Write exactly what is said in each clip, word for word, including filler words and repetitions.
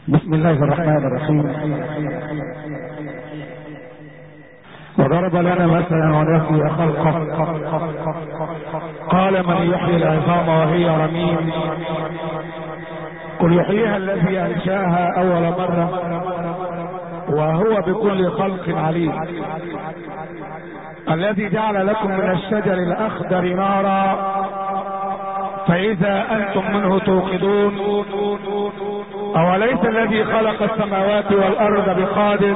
بسم الله الرحمن الرحيم. وضرب لنا مثلا ونسي خلقه قال من يحيي العظام وهي رميم قل يحييها الذي انشاها اول مرة وهو بكل خلق عليم. الذي جعل لكم من الشجر الاخضر نارا فاذا انتم منه توقدون اوليس الذي خلق السماوات والارض بقادر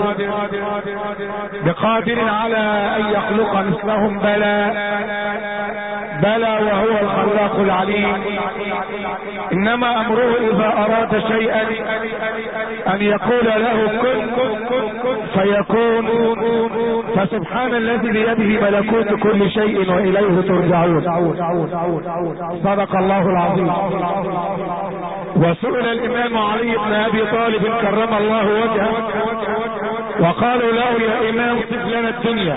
بقادر على ان يخلق مثلهم؟ بلى بلى وهو الخلاق العليم. انما امره اذا اراد شيئا ان يقول له كن فيكون. فسبحان الذي بيده ملكوت كل شيء واليه ترجعون. صدق الله العظيم. وسئل الامام علي بن ابي طالب كرم الله وجهه وقالوا له يا امام صف لنا الدنيا،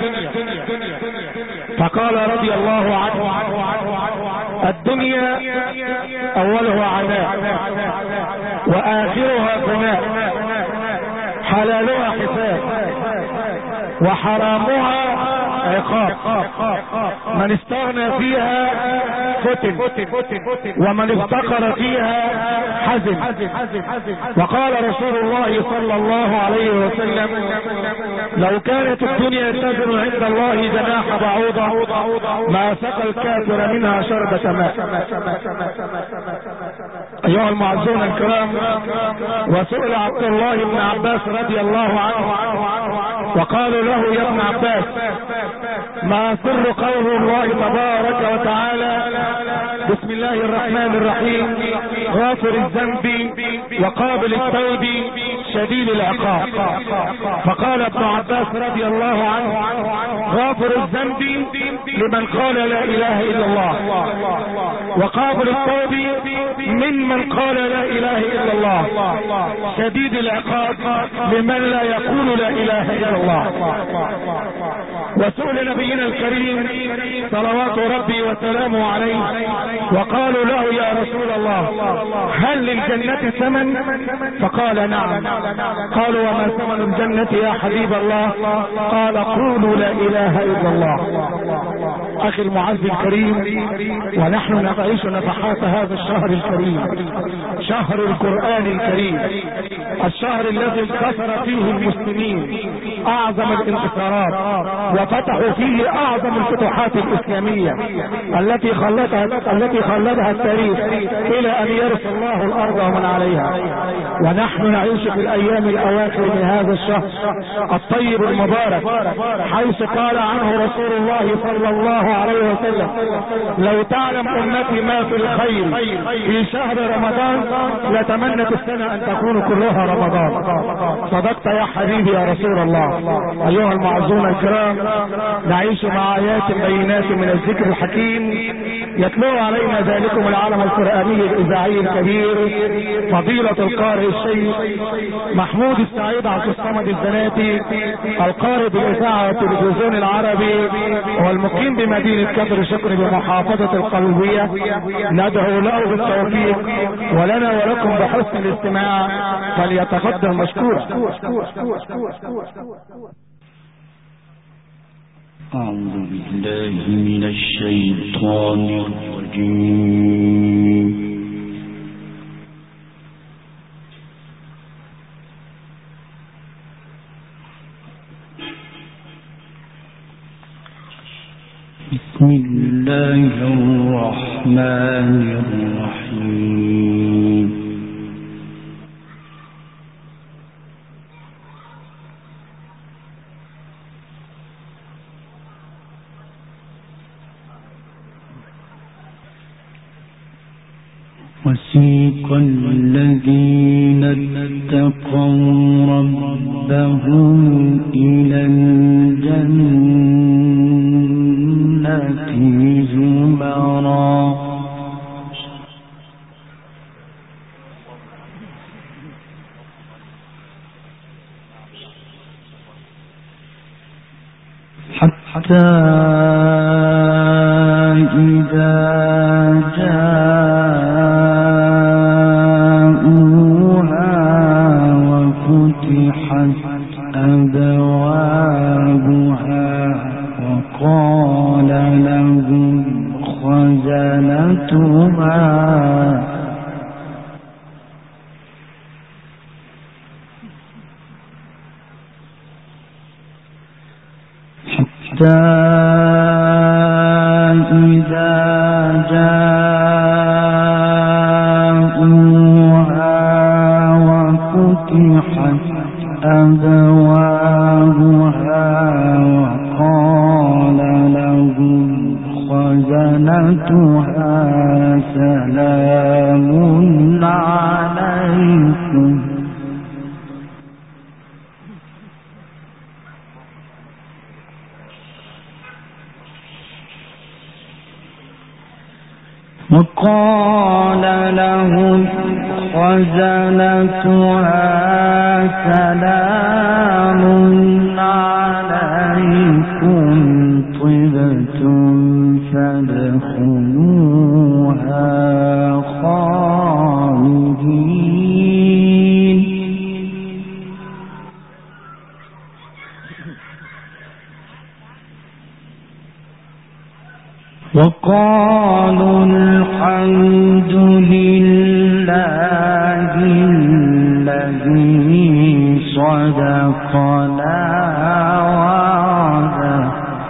فقال رضي الله عنه الدنيا اولها عناء واخرها فناء، حلالها حساب وحرامها عقاب. من استغنى فيها فتن ومن افتقر فيها حزن. وقال رسول الله صلى الله عليه وسلم لو كانت الدنيا تزن عند الله جناح بعوضة ما سقى الكافر منها شربة ماء. ايها المعزون الكرام، وسئل عبد الله بن عباس رضي الله عنه وقالوا له يا ابن عباس ما سر قول الله تبارك وتعالى بسم الله الرحمن الرحيم غافر الذنب وقابل التوب شديد العقاب؟ فقال ابن عباس رضي الله عنه غافر الذنب لمن قال لا اله الا الله، وقابل التوب ممن قال لا اله الا الله، شديد العقاب لمن لا يقول لا اله الا الله. وسئل نبينا الكريم صلوات ربي وسلامه عليه وقالوا له يا رسول الله هل للجنة ثمن؟ فقال نعم. قالوا وما ثمن الجنة يا حبيب الله؟ قال قولوا لا اله الا الله. اخي المعز الكريم، ونحن نعيش نفحات هذا الشهر الكريم، شهر القرآن الكريم، الشهر الذي انتصر فيه المسلمين اعظم الانتصارات وفتحوا فيه اعظم الفتوحات الاسلامية التي خلدها التي خلدها التاريخ الى ان يرث الله الارض ومن عليها. ونحن نعيش في الايام الاواخر من هذا الشهر الطيب المبارك، حيث قال عنه رسول الله صلى الله عليه وسلم لو تعلم امتي ما في الخير في شهر رمضان لتمنت السنة ان تكون كلها رمضان. صدقت يا حبيبي يا رسول الله. ايها المعزون الكرام، نعيش مع ايات بينات من الذكر الحكيم يتلو علينا ذلكم العالم القرآني الاذاعي الكبير فضيلة القارئ الشيخ محمود السعيد عبد الصمد الزناتي، القارئ بالاذاعة والتلفزيون العربي والمقيم بمدينة كفر شكر بمحافظة القلبية. ندعو له بالتوفيق ولنا ولكم بحسن الاستماع، فليتقدم مشكورا. أعوذ بالله من الشيطان الرجيم. بسم الله الرحمن الرحيم. وسيق الذين اتقوا ربهم إلى الجنة زمرا حتى إذا جاءوها خزنتها حتى إذا جاءوها وفتحت أبوابها وقال لهم خزنتها سلام عليكم وقال لهم خزنتها سلام عليكم طبتم فادخلوها خالدين وقالوا الحمد لله الذي صدقنا وعده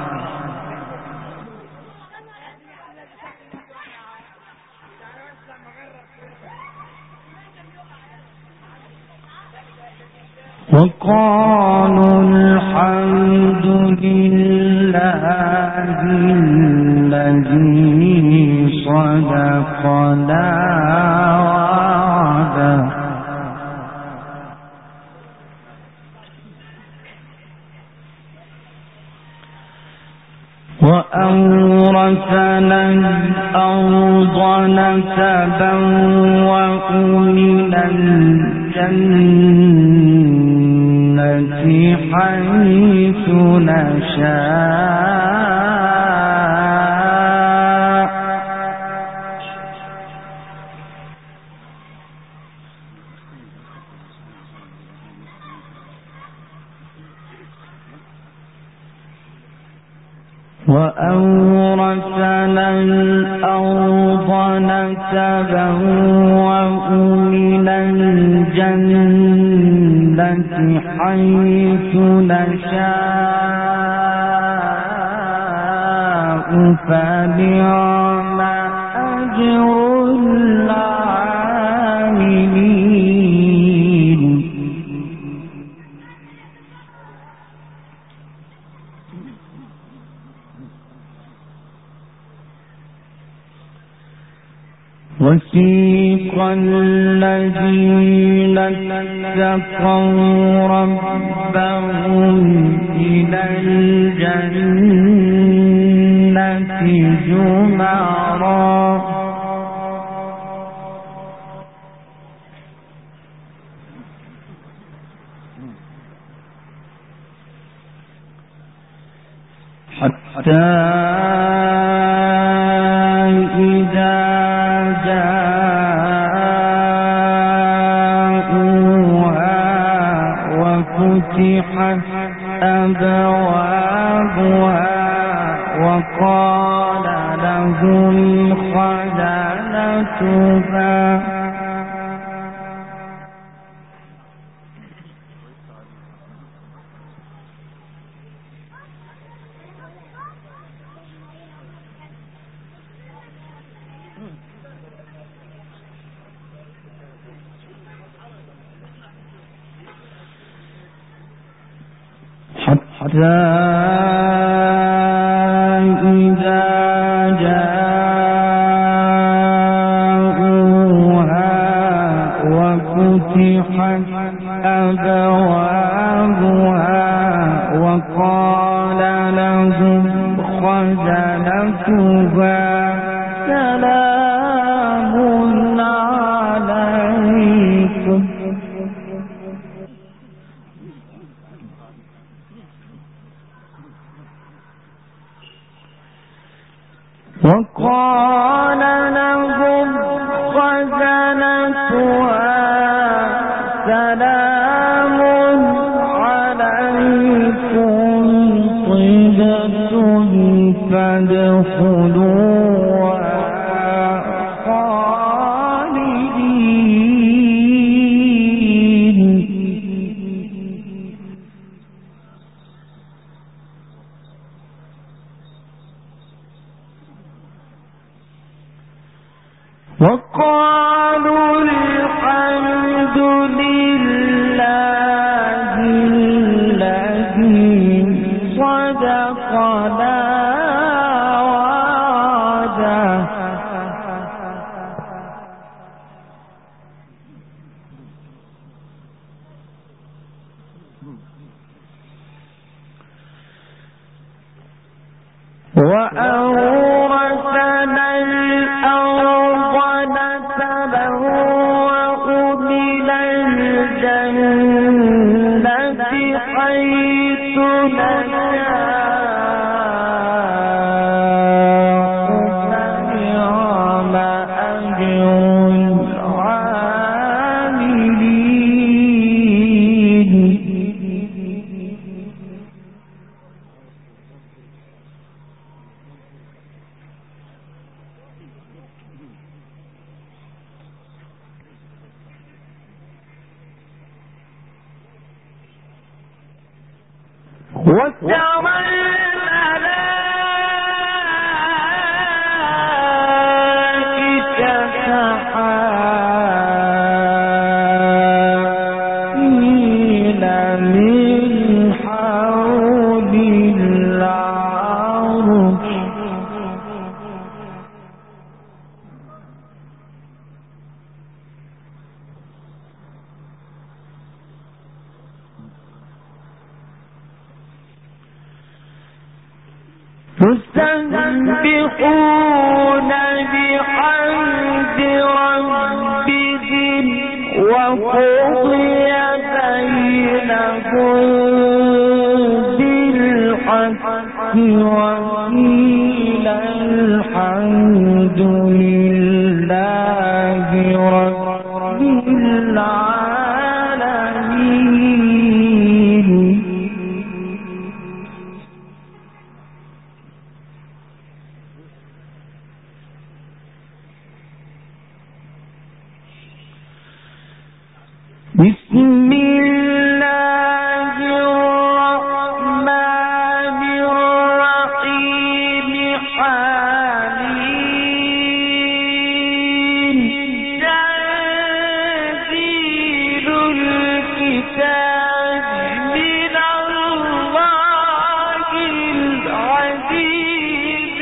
وقالوا الحمد لله الذي صدقنا وعده وأورثنا الأرض نتبوأ من الجنة حيث نشاء وأورثنا الأرض نتبوأ من الجنة حيث نشاء فنعم أجر العاملين وسيق الذين اتقوا ربهم إلى الجنة زمرا حتى إذا فتحت أبوابها وقال لهم خزنتها حتى إذا جاءوها وفتحت أبوابها وقال لهم خزنتها سلام عليكم وقال لهم خزنتها سلام عليكم طبتم فادخلوها وقالوا الحمد لله الذي صدقنا وعده وأورثنا الأرض نتبوأ من الجنة حيث نشاء فنعم أجر العاملين. وترى الملائكة حافين من حول العرش يسبحون بحمد ربهم وقضي بينهم بالحق وقيل الحمد لله رب العالمين. بسم الله الرحمن الرحيم. حميم تنزيل الكتاب من الله العزيز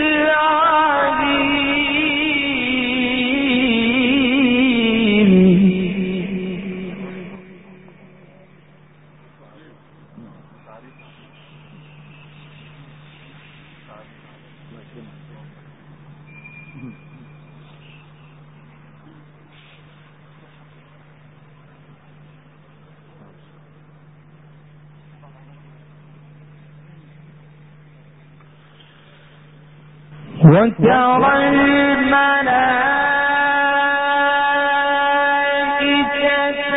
العليم. وترى الملائكة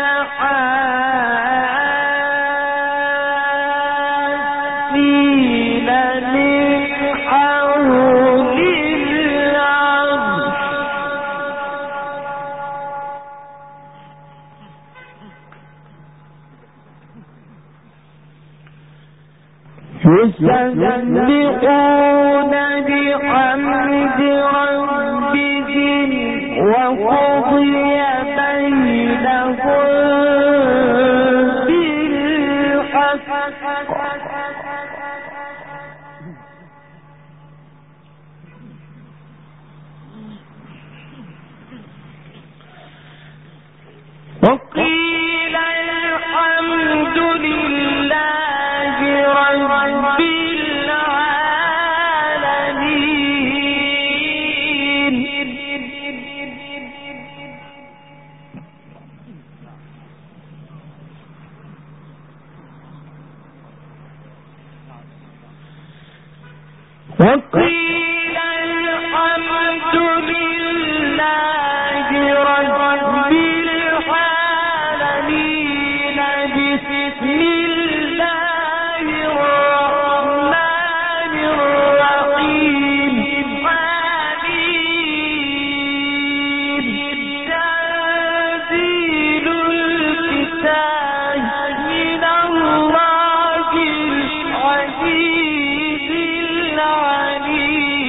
حافين من حول العرش يسبحون بحمد ربهم وقضي بينهم بالحق وقيل الحمد لله رب العالمين. وقيل الحمد لله رب العالمين. بسم الله الرحمن الرحيم. حميم تنزيل الكتاب من الله العزيز العليم.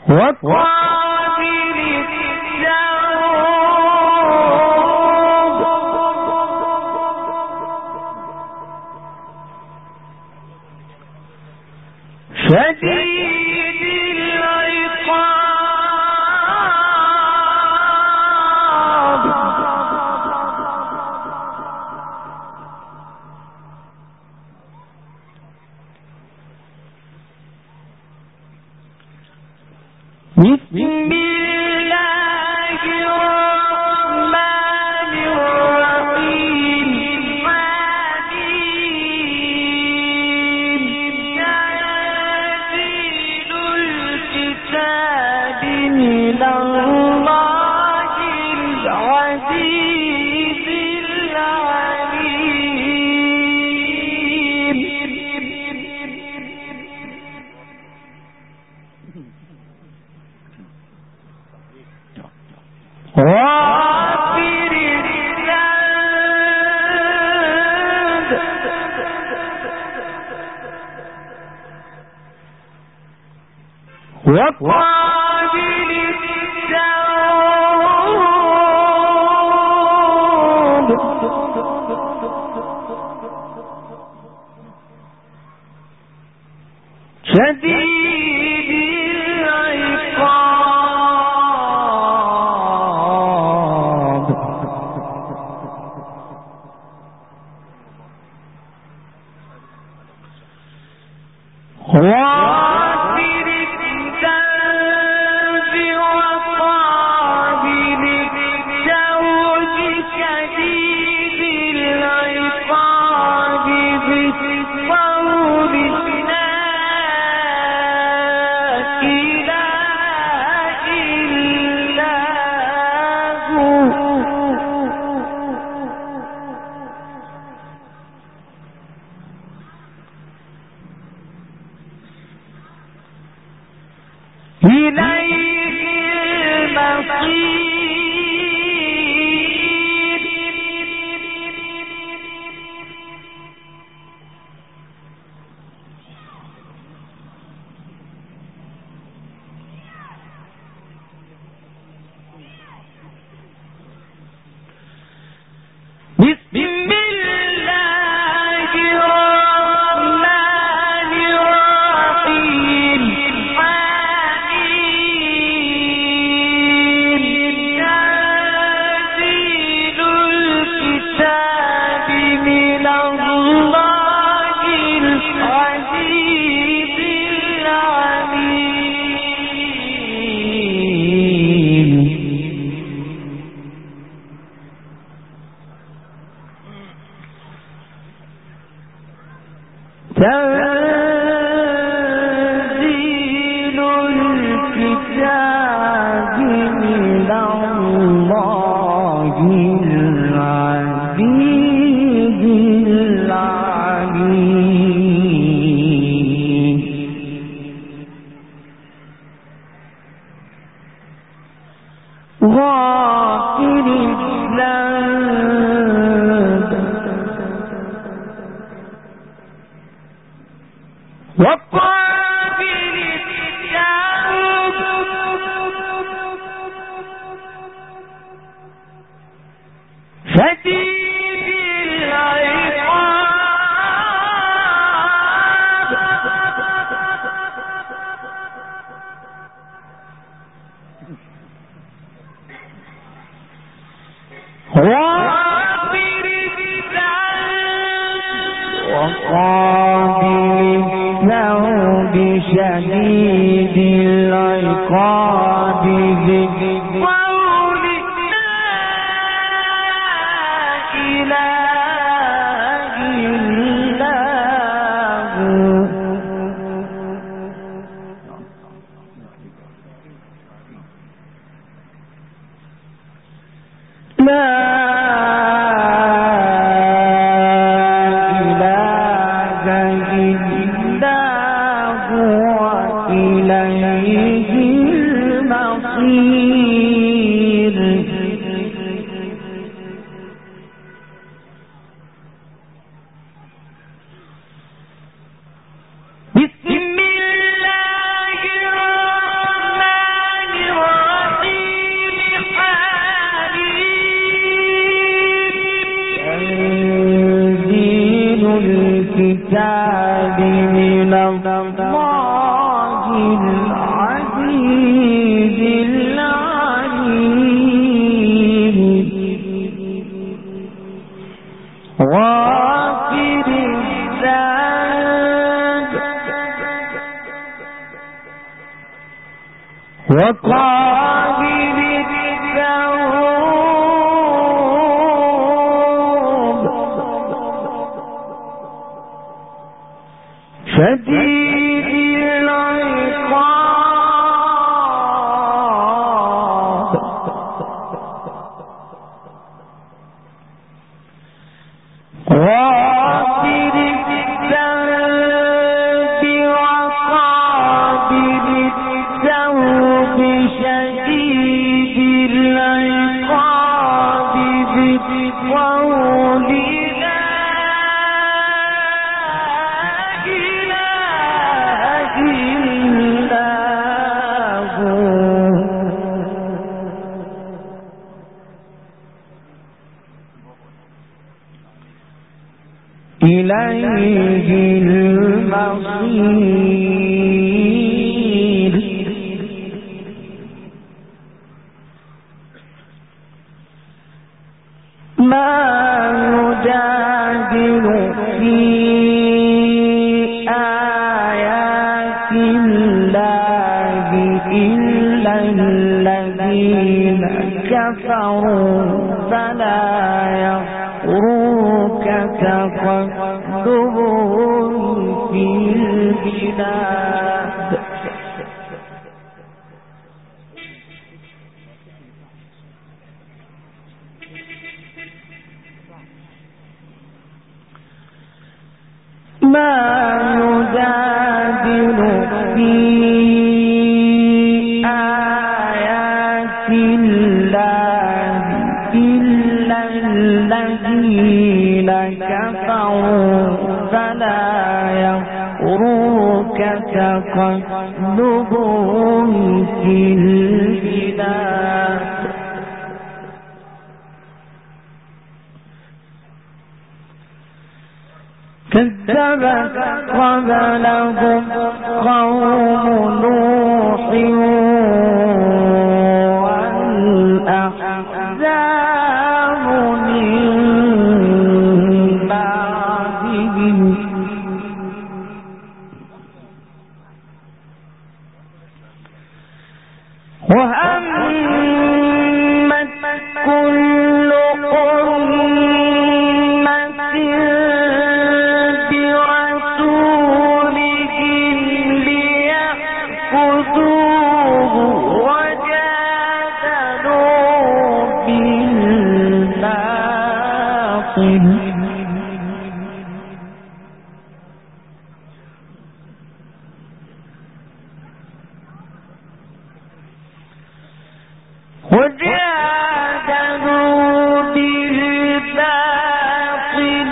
وقابل التوب شديد العقاب بسم الله الرحمن الرحيم آمين تنزيل الكتاب من الله العزيز العليم غافر الذنب وقابل التوب شديد العقاب غافر الذنب وقابل التوب شديد العقاب بالقول لا إله إلا هو إليه المصير بسم الله الرحمن الرحيم آمين تنزيل الكتاب من الله العزيز العليم تنزيل الكتاب من الله العزيز العليم غافر الذنب وقابل التوب شديد العقاب غافر الذنب وقابل التوب شديد العقاب بالقول لا إله إلا هو لا إله إلا هو إليه الكتاب من الله العزيز العليم غافر الذنب وقابل التوب شديد العقاب غافر الذنب وقابل التوب شديد العقاب بقول لا إله إلا هو إليه المصير ما يجادل في آيات الله إلا الذين كفروا فلا يغرك تقلبهم في البلاد ما يجادل في آيات الله إلا الذين كفروا فلا يغرك تقلبهم في البلاد كذبت قبلهم قوم نوح والأحزاب من بعدهم وهمت كل أمة برسولهم ليأخذوه وجادلوا بالباطل وجادلوا بالباطل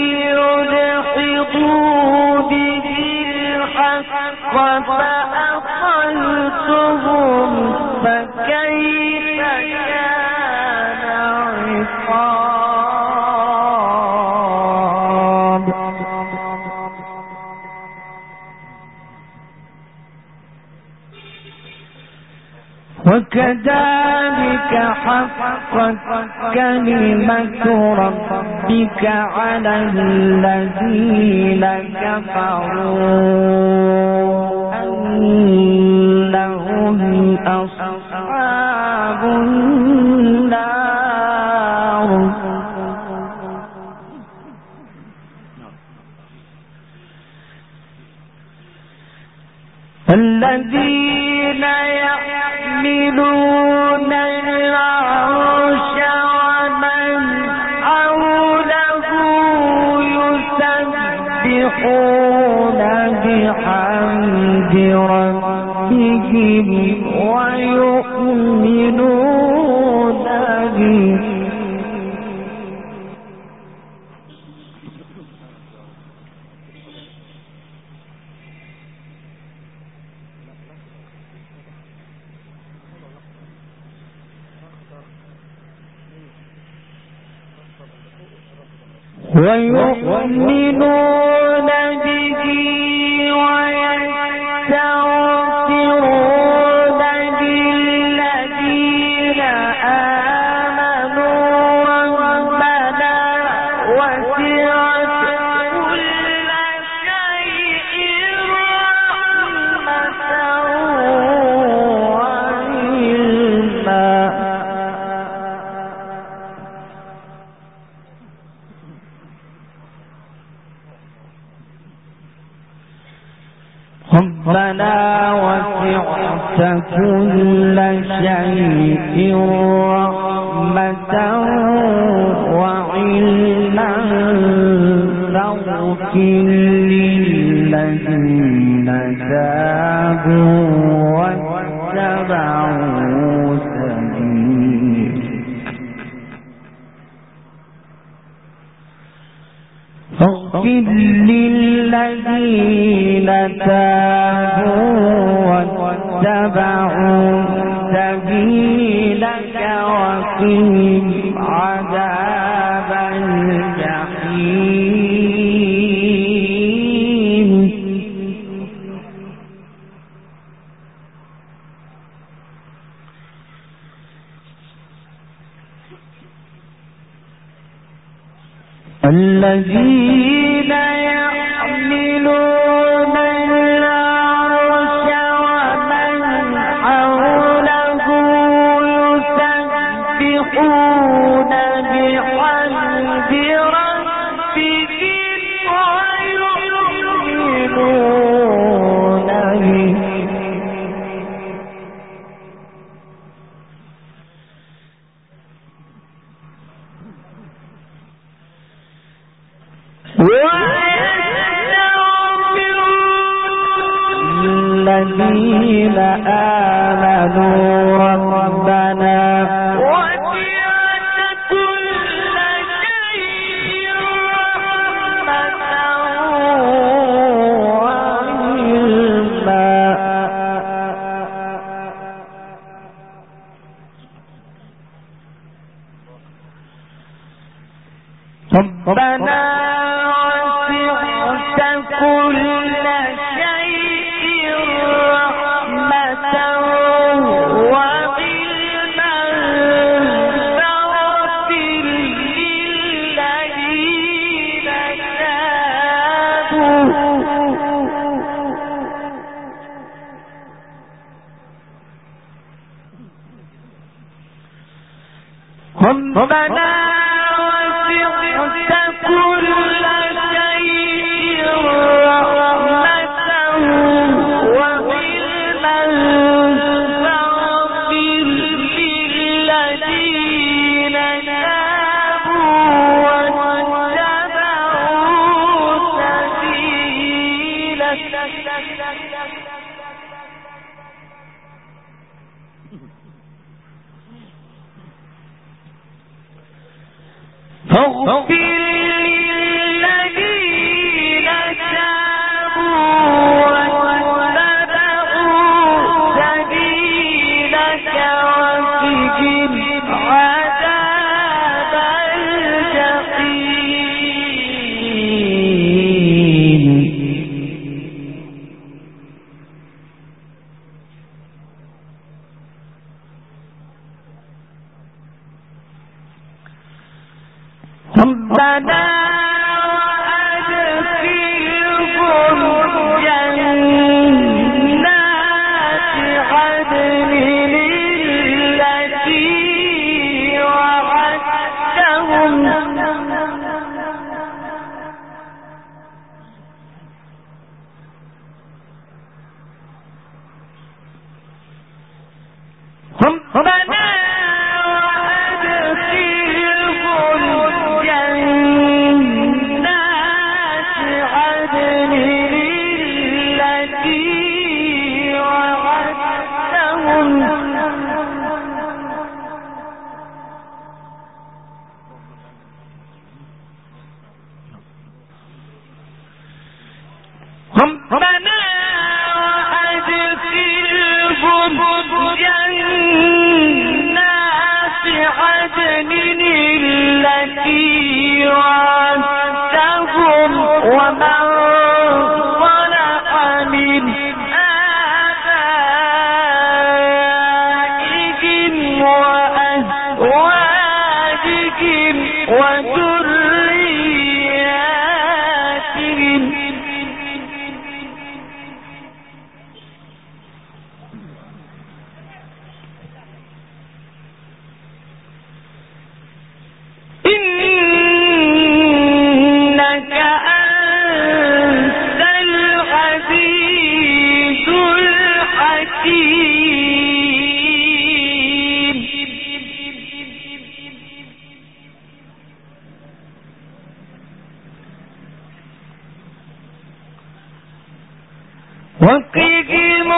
ليدحضوا به الحق فأخذتهم فكيف كان عقاب وكذلك حقت كلمة ربك على الذين كفروا أنهم أصحاب النار الذين يحملون العرش ومن حوله يسبحون بحمد ربهم ويؤمنون به ويؤمنون ربنا وسعت كل شيء رحمة وعلما فاغفر للذين تابوا واتبعوا سبيلك فاغفر للذين تابوا واتبعوا سبيلك وقهم عذاب الجحيم الذين يحملون العرش ومن حوله يسبحون بحمد ربهم ويؤمنون به الذين آمنوا ربنا وسعت كل شيء رحمة وعلما ربنا وسعت كل شيء رحمة وعلما فاغفر للذين تابوا ربنا وسعت كل شيء رحمة وعلما فاغفر للذين تابوا واتبعوا سبيلك فاغفر للذين تابوا واتبعوا سبيلك وقهم عذاب الجحيم ربنا وأدخلهم جنات عدن التي وعدتهم ربنا ربنا وأدخلهم جنات عدن التي وعدتهم ومن صلح من آبائهم وأزواجهم وذرياتهم إنك أنت وقهم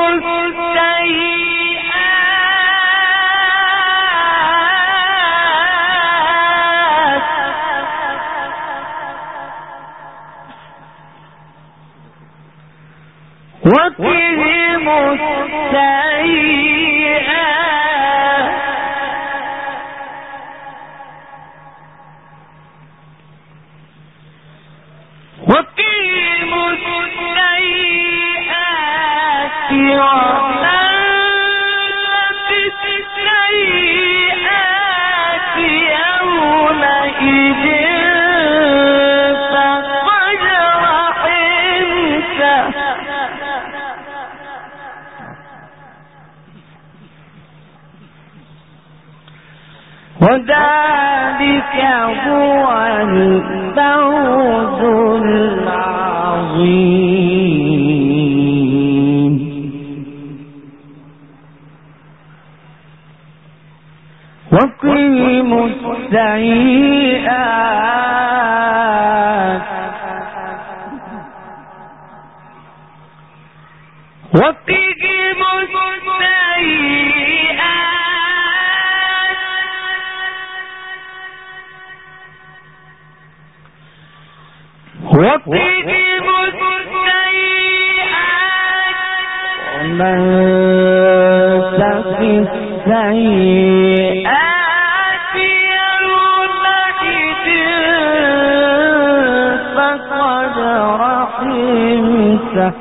السيئات وقهم السيئات وقهم السيئات ومن تق السيئات يومئذ فقد رحمته وذلك هو الفوز العظيم وقهم السيئات وقهم السيئات وقهم السيئات ومن تق السيئات يومئذ فقد رحمته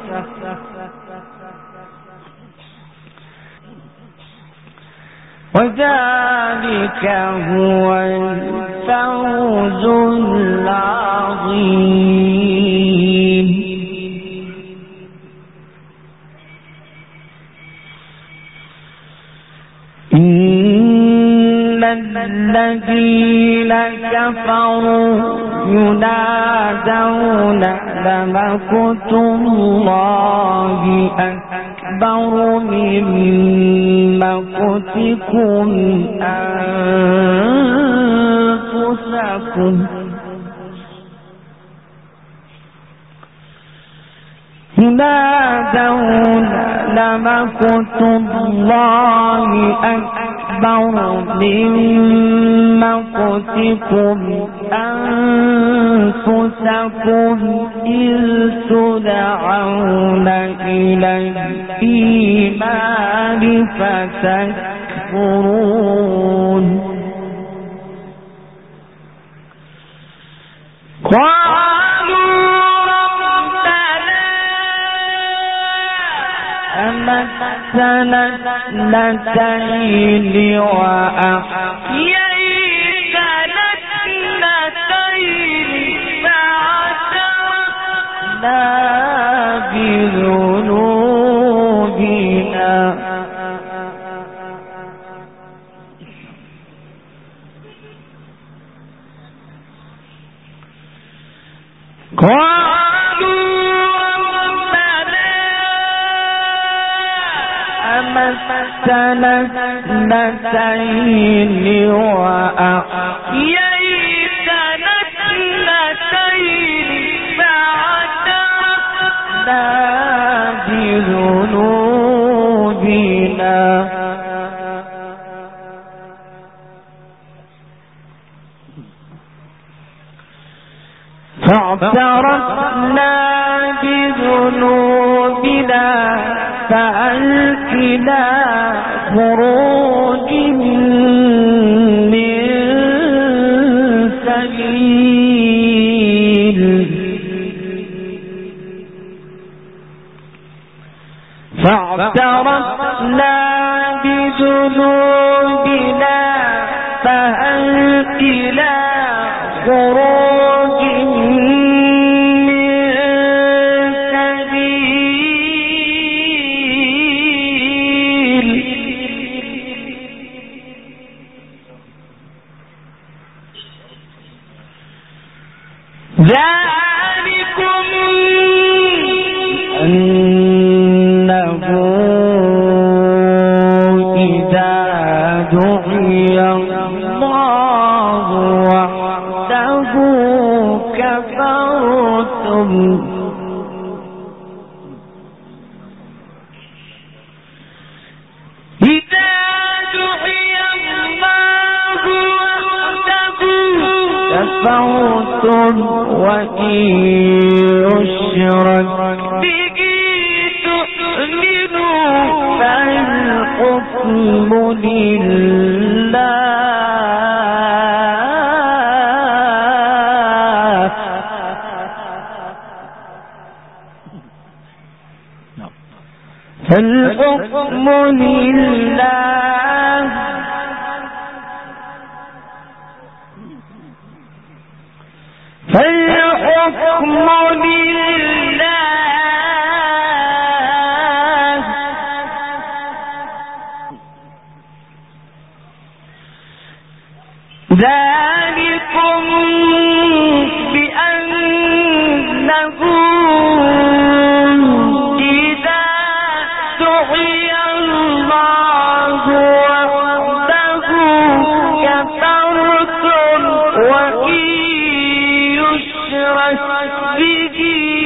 وذلك هو الفوز العظيم إن الذين كفروا ينادون لمقت الله أكبر من مقتكم أنفسكم ينادون لمقت الله أكبر من مقتكم أنفسكم إذ تدعون إلى الإيمان فتكفرون أمتنا اثنتين وأحييتنا اثنتين فاعترفنا بذنوبنا أمتنا اثنتين وأحييتنا اثنتين فاعترفنا بذنوبنا فاعترفنا بذنوبنا فألقنا خروج من سبيل فاعترفنا بذنوبنا فألقنا خروج ذلكم أنه إذا دعي الله وحده كفرتم يشرك به تؤمنوا فالحكم لله. فالحكم لله فالحكم لله ذلكم بأنه إذا دعي الله وحده كفرتم وإن يشرك به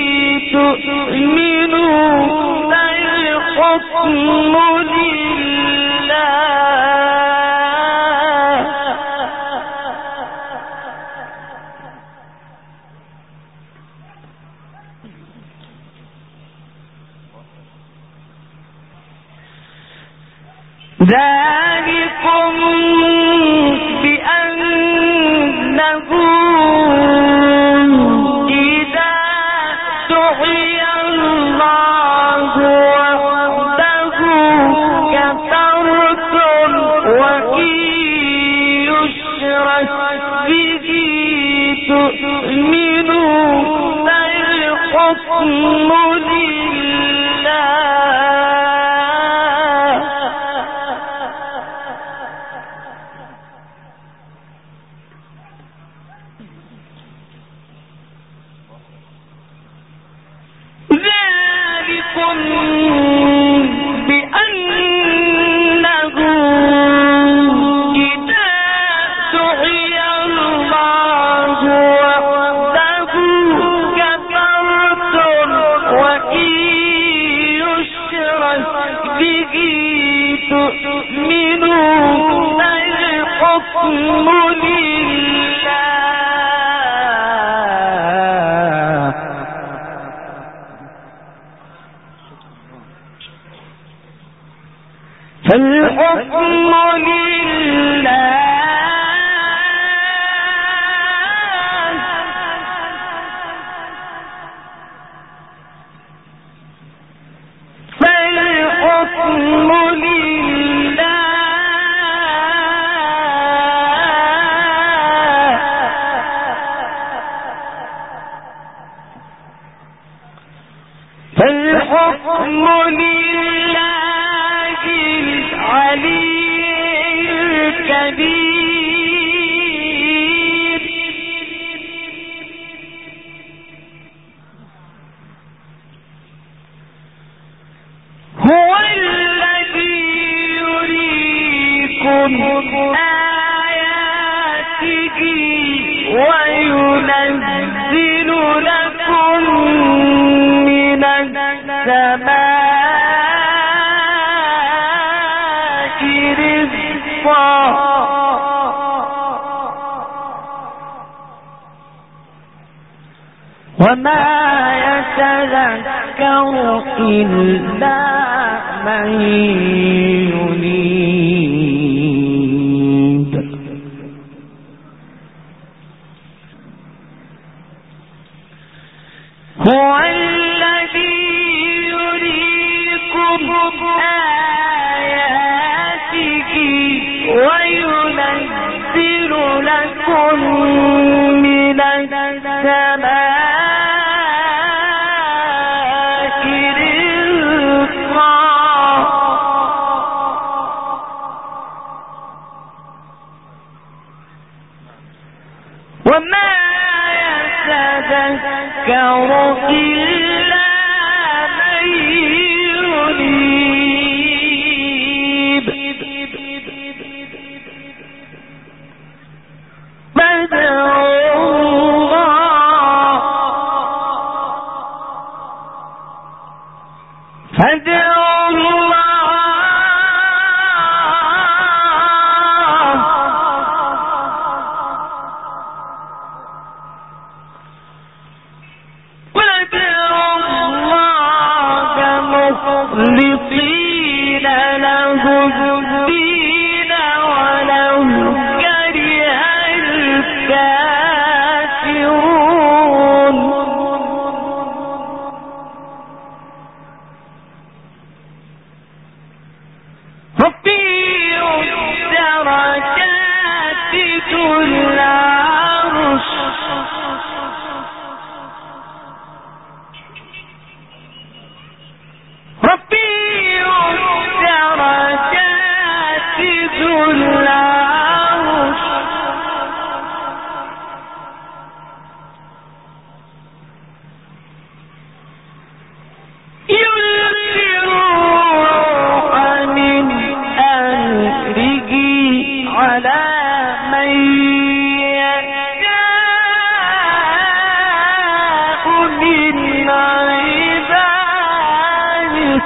تؤمنوا فالحكم لله. ذلكم بأنه إذا دعي الله وحده كفرتم وإن يشرك به تؤمنوا فالحكم لله. فالحكم لله فالحكم لله فالحكم لله العلي الكبير هو الذي يريكم آياته وينزل لكم من السماء وما يتذكر إلا من ينيب. هو الذي يريكم آياته وينزل لكم من السماء وما يتذكر إلا من ينيب. فادعوا الله فادعوا الله مخلصين له الدين ولو كره الكافرون رفيع الدرجات ذو العرش رفيع الدرجات ذو العرش يلقي الروح من أمره على من يشاء من عباده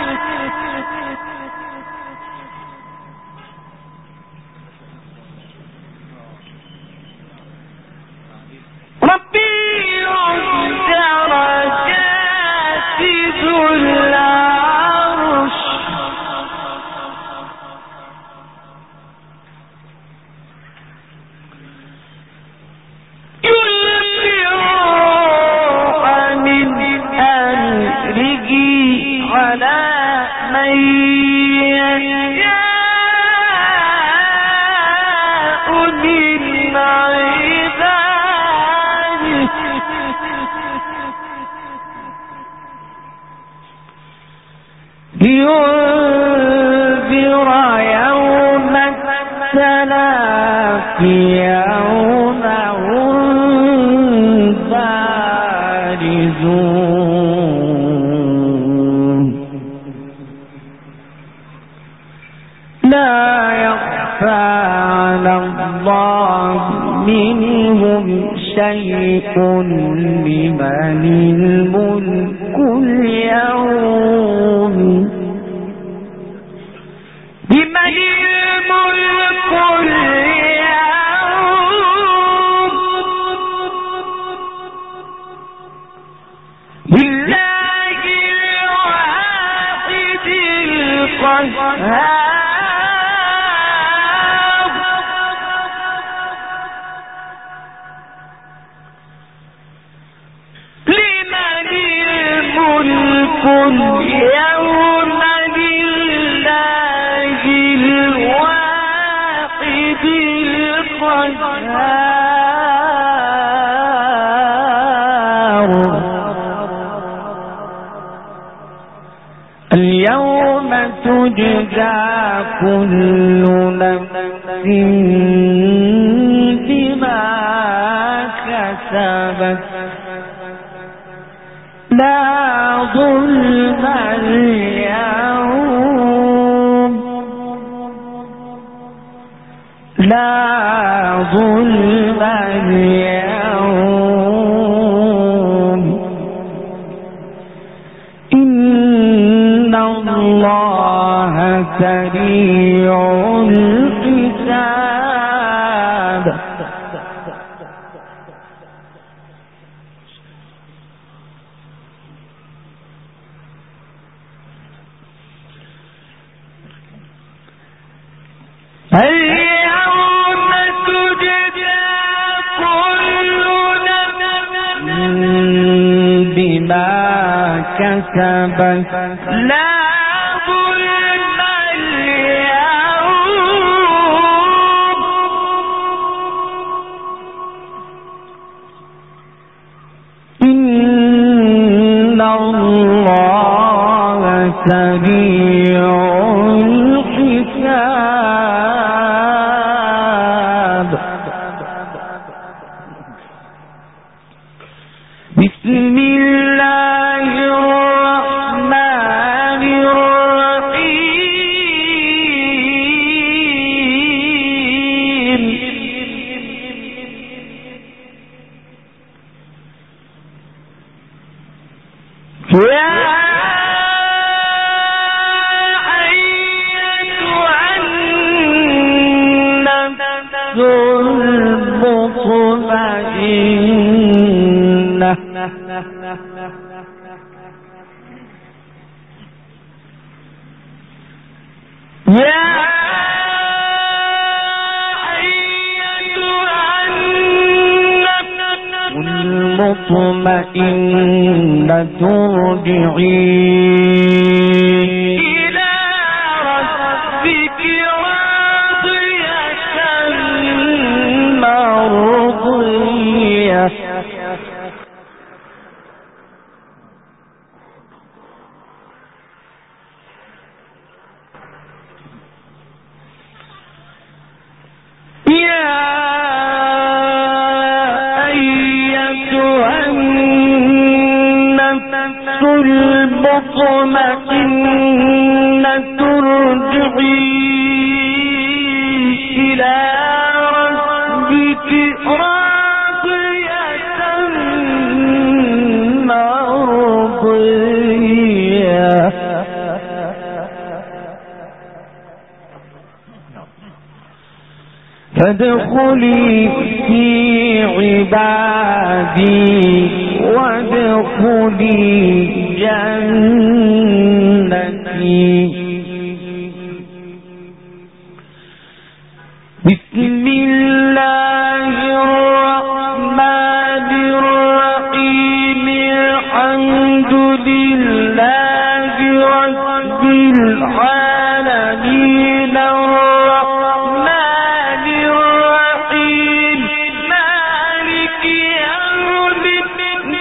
رفيع الدرجات ذو العرش يلقي الروح من أمره على من يشاء من عباده لينذر يوم التلاق يوم هم بارزون لا يخفى على الله منهم شيء لمن الملك اليوم لمن الملك اليوم لله الواحد القهار لمن الملك اليوم لله الواحد القهار اليوم تجزى كل نفس بما كسبت لا ظلم اليوم لا ظلم اليوم إن الله سريع الحساب اليوم تجزى كل نفس بما كسبت لا ظلم اليوم إن الله سريع الحساب بسم الله الرحمن الرحيم يا أيتها النفس المطمئنة المطمئنة ارجعي إلى ربك راضية مرضية المطمئنة ارجعي إلى ربك راضية مرضية فادخلي في عبادي وادخلي جنتي بسم الله الرحمن الرحيم الحمد لله رب العالمين الرحمن الرحيم مالك يوم الدين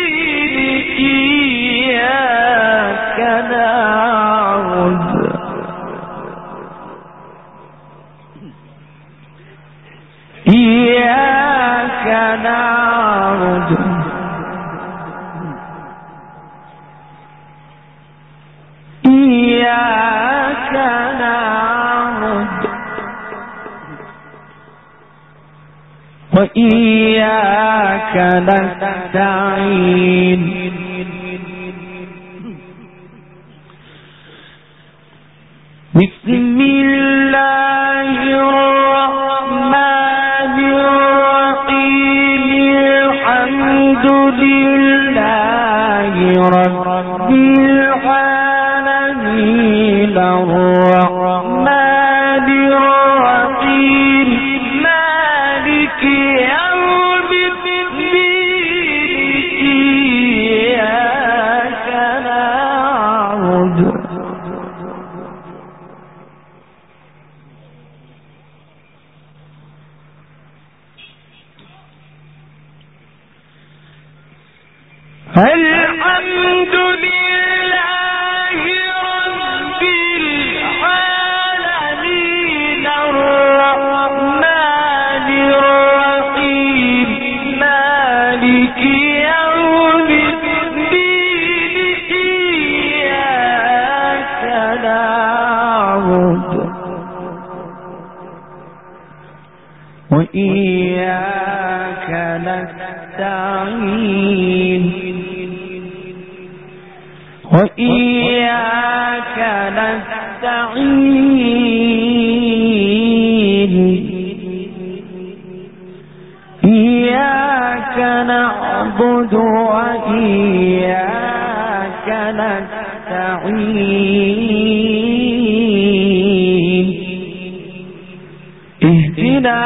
إياك نعبد إياك نعبد إياك نعبد وإياك نستعين بسم الله الرحمن الرحيم الحمد لله رب العالمين الرحمن الرحيم مالك يوم الدين إياك نعبد الحمد لله رب العالمين الرحمن الرحيم مالك يوم الدين إياك نعبد وإياك نستعين وإياك نستعين إياك نعبد وإياك نستعين اهدنا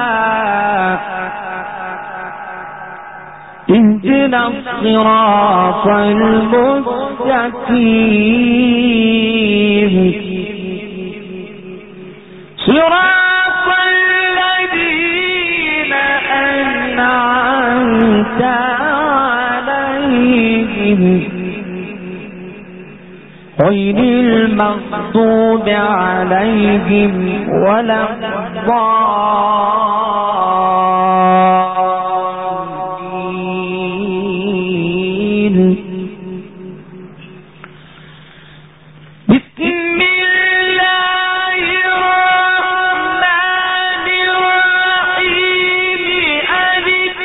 اهدنا الصراط المستقيم صراط الذين أنعمت عليهم غير المغضوب عليهم ولا الضالين بسم الله الرحمن الرحيم ألف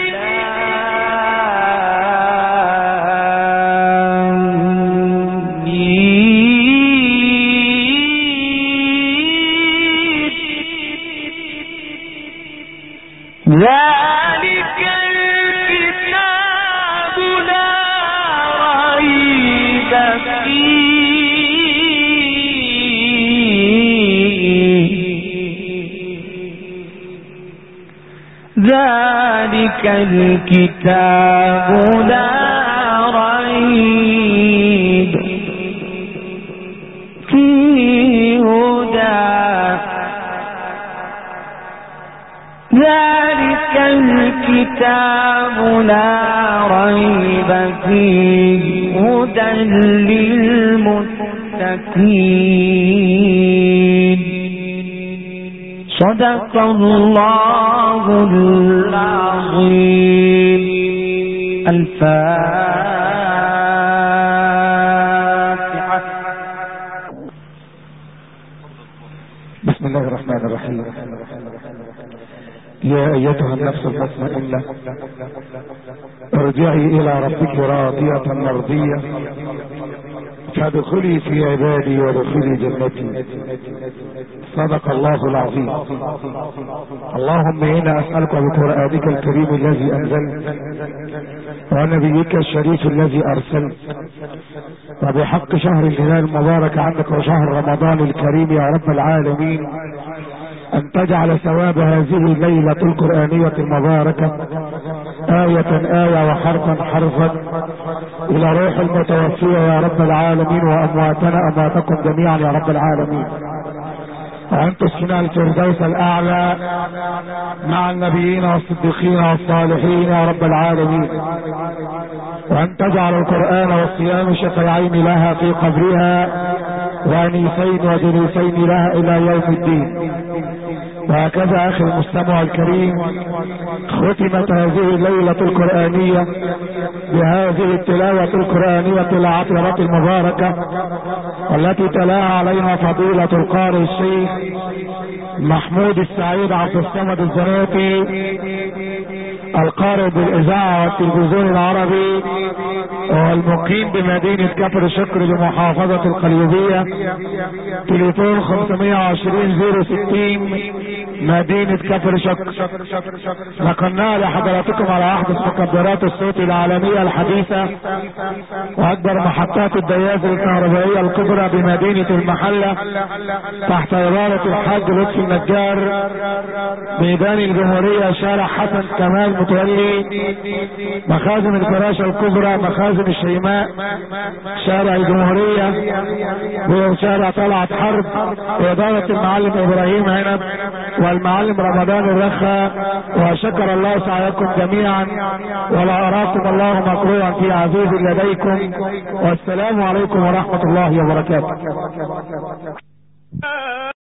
لام ميم ذلك الكتاب لا ريب فيه هدى ذلك الكتاب لا ريب فيه هدى للمتقين صدق الله العظيم. الفاتحة. بسم الله الرحمن الرحيم. يا أيتها النفس المطمئنة ارجعي إلى ربك راضية مرضية فادخلي في عبادي وادخلي جنتي. صدق الله العظيم. اللهم إنا أسألك بقرآنك الكريم الذي أنزلت ونبيك الشريف الذي أرسلت وبحق شهر الهلال المبارك عندك وشهر رمضان الكريم يا رب العالمين أن تجعل ثواب هذه الليلة القرآنية المباركة آية آية وحرفا حرفا إلى روح المتوفية يا رب العالمين وأمواتنا أمواتكم جميعا يا رب العالمين وأن تسكن الفردوس الأعلى مع النبيين والصديقين والصالحين يا رب العالمين وأن تجعل القرآن والصيام شفيعين لها في قبرها وأنيسين وجليسين لها إلى يوم الدين. وهكذا أخي المستمع الكريم ختمت هذه الليلة القرآنية بهذه التلاوة القرآنية العطرة المباركة التي تلاها علينا فضيلة القارئ الشيخ محمود السعيد عبد الصمد الزناتي القارئ بالإذاعة والتلفزيون العربي والمقيم بمدينة كفر شكر بمحافظة القليوبية. تليفون خمسمائة وعشرين صفر ستين مدينة كفر شكر. نقلناها لحضراتكم على أحدث مكبرات الصوت العالمية الحديثة وأكبر محطات الدياز الكهربائية الكبرى بمدينة المحلة تحت إدارة الحاج لطفي النجار ميدان الجمهورية شارع حسن كمال متولي مخازن الفراشة الكبرى مخازن الشيماء شارع الجمهورية وشارع طلعت حرب وإدارة المعلم إبراهيم عنب والمعلم رمضان الرخا. وشكر الله سعيكم جميعا ولا أراكم الله مكروها في عزيز لديكم والسلام عليكم ورحمة الله وبركاته.